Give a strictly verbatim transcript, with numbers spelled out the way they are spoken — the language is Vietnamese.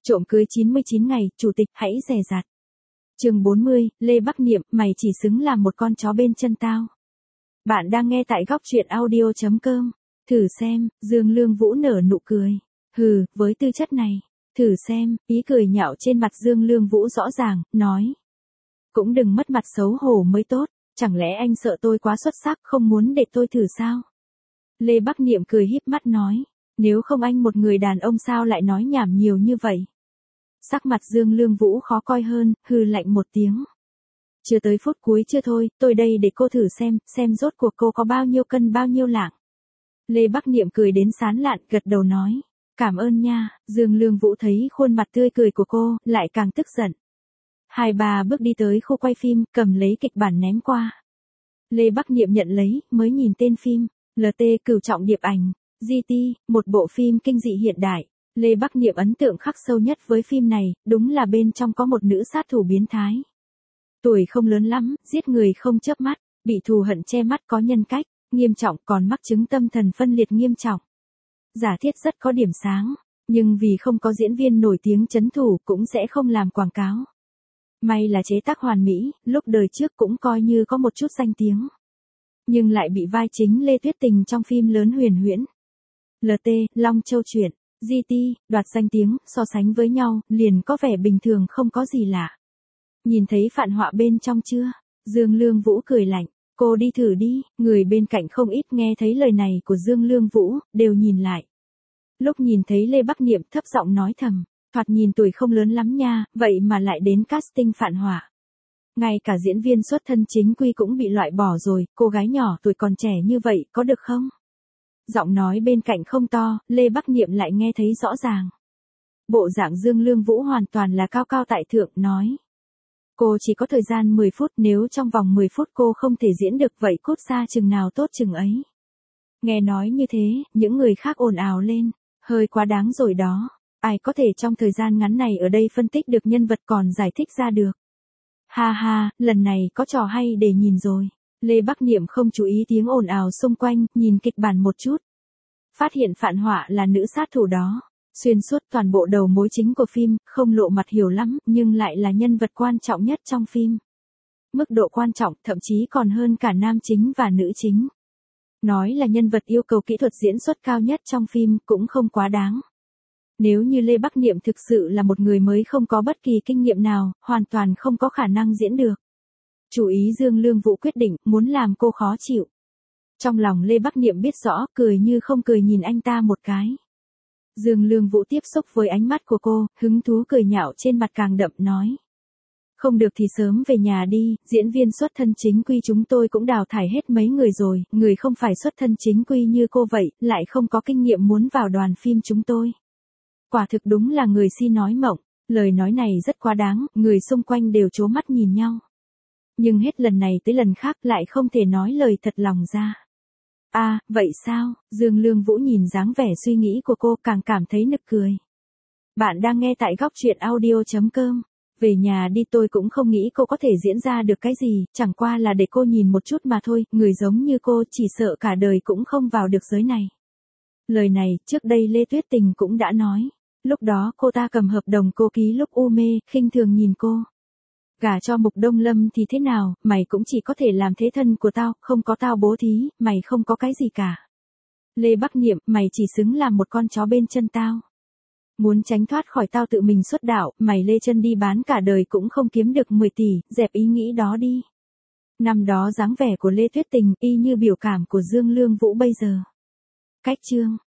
Trộm cưới chín mươi chín ngày, chủ tịch hãy dè dặt. Chương bốn mươi, Lê Bắc Niệm, mày chỉ xứng làm một con chó bên chân tao. Bạn đang nghe tại góc truyện audio chấm com. Thử xem, Dương Lương Vũ nở nụ cười. Hừ, với tư chất này. Thử xem, ý cười nhạo trên mặt Dương Lương Vũ rõ ràng, nói. Cũng đừng mất mặt xấu hổ mới tốt, chẳng lẽ anh sợ tôi quá xuất sắc không muốn để tôi thử sao? Lê Bắc Niệm cười híp mắt nói. Nếu không anh một người đàn ông sao lại nói nhảm nhiều như vậy? Sắc mặt Dương Lương Vũ khó coi hơn, hừ lạnh một tiếng. Chưa tới phút cuối chưa thôi, tôi đây để cô thử xem, xem rốt cuộc cô có bao nhiêu cân bao nhiêu lạng. Lê Bắc Niệm cười đến sán lạn, gật đầu nói. Cảm ơn nha. Dương Lương Vũ thấy khuôn mặt tươi cười của cô, lại càng tức giận. Hai bà bước đi tới khu quay phim, cầm lấy kịch bản ném qua. Lê Bắc Niệm nhận lấy, mới nhìn tên phim, lờ tê Cửu Trọng Điệp Ảnh, giê tê, một bộ phim kinh dị hiện đại. Lê Bắc Niệm ấn tượng khắc sâu nhất với phim này, đúng là bên trong có một nữ sát thủ biến thái. Tuổi không lớn lắm, giết người không chớp mắt, bị thù hận che mắt có nhân cách, nghiêm trọng còn mắc chứng tâm thần phân liệt nghiêm trọng. Giả thiết rất có điểm sáng, nhưng vì không có diễn viên nổi tiếng chấn thủ cũng sẽ không làm quảng cáo. May là chế tác hoàn mỹ, lúc đời trước cũng coi như có một chút danh tiếng. Nhưng lại bị vai chính Lê Tuyết Tình trong phim lớn huyền huyễn. lờ tê, Long Châu Truyện, giê tê, đoạt danh tiếng, so sánh với nhau, liền có vẻ bình thường không có gì lạ. Nhìn thấy phản họa bên trong chưa? Dương Lương Vũ cười lạnh, cô đi thử đi, người bên cạnh không ít nghe thấy lời này của Dương Lương Vũ, đều nhìn lại. Lúc nhìn thấy Lê Bắc Niệm thấp giọng nói thầm, thoạt nhìn tuổi không lớn lắm nha, vậy mà lại đến casting phản họa. Ngay cả diễn viên xuất thân chính quy cũng bị loại bỏ rồi, cô gái nhỏ tuổi còn trẻ như vậy có được không? Giọng nói bên cạnh không to, Lê Bắc Niệm lại nghe thấy rõ ràng. Bộ dạng Dương Lương Vũ hoàn toàn là cao cao tại thượng, nói. Cô chỉ có thời gian mười phút, nếu trong vòng mười phút cô không thể diễn được vậy cút xa chừng nào tốt chừng ấy. Nghe nói như thế, những người khác ồn ào lên, hơi quá đáng rồi đó. Ai có thể trong thời gian ngắn này ở đây phân tích được nhân vật còn giải thích ra được. Ha ha, lần này có trò hay để nhìn rồi. Lê Bắc Niệm không chú ý tiếng ồn ào xung quanh, nhìn kịch bản một chút. Phát hiện phản họa là nữ sát thủ đó. Xuyên suốt toàn bộ đầu mối chính của phim, không lộ mặt hiểu lắm, nhưng lại là nhân vật quan trọng nhất trong phim. Mức độ quan trọng thậm chí còn hơn cả nam chính và nữ chính. Nói là nhân vật yêu cầu kỹ thuật diễn xuất cao nhất trong phim cũng không quá đáng. Nếu như Lê Bắc Niệm thực sự là một người mới không có bất kỳ kinh nghiệm nào, hoàn toàn không có khả năng diễn được. Chủ ý Dương Lương Vũ quyết định, muốn làm cô khó chịu. Trong lòng Lê Bắc Niệm biết rõ, cười như không cười nhìn anh ta một cái. Dương Lương Vũ tiếp xúc với ánh mắt của cô, hứng thú cười nhạo trên mặt càng đậm, nói. Không được thì sớm về nhà đi, diễn viên xuất thân chính quy chúng tôi cũng đào thải hết mấy người rồi, người không phải xuất thân chính quy như cô vậy, lại không có kinh nghiệm muốn vào đoàn phim chúng tôi. Quả thực đúng là người si nói mộng, lời nói này rất quá đáng, người xung quanh đều trố mắt nhìn nhau. Nhưng hết lần này tới lần khác lại không thể nói lời thật lòng ra. À, vậy sao? Dương Lương Vũ nhìn dáng vẻ suy nghĩ của cô càng cảm thấy nực cười. Bạn đang nghe tại góc truyện audio chấm com. Về nhà đi, tôi cũng không nghĩ cô có thể diễn ra được cái gì, chẳng qua là để cô nhìn một chút mà thôi, người giống như cô chỉ sợ cả đời cũng không vào được giới này. Lời này, trước đây Lê Tuyết Tình cũng đã nói. Lúc đó cô ta cầm hợp đồng cô ký lúc u mê, khinh thường nhìn cô. Gả cho Mục Đông Lâm thì thế nào, mày cũng chỉ có thể làm thế thân của tao, không có tao bố thí, mày không có cái gì cả. Lê Bắc Niệm, mày chỉ xứng làm một con chó bên chân tao. Muốn tránh thoát khỏi tao tự mình xuất đạo, mày lê chân đi bán cả đời cũng không kiếm được mười tỷ, dẹp ý nghĩ đó đi. Năm đó dáng vẻ của Lê Tuyết Tình y như biểu cảm của Dương Lương Vũ bây giờ. Cách chương.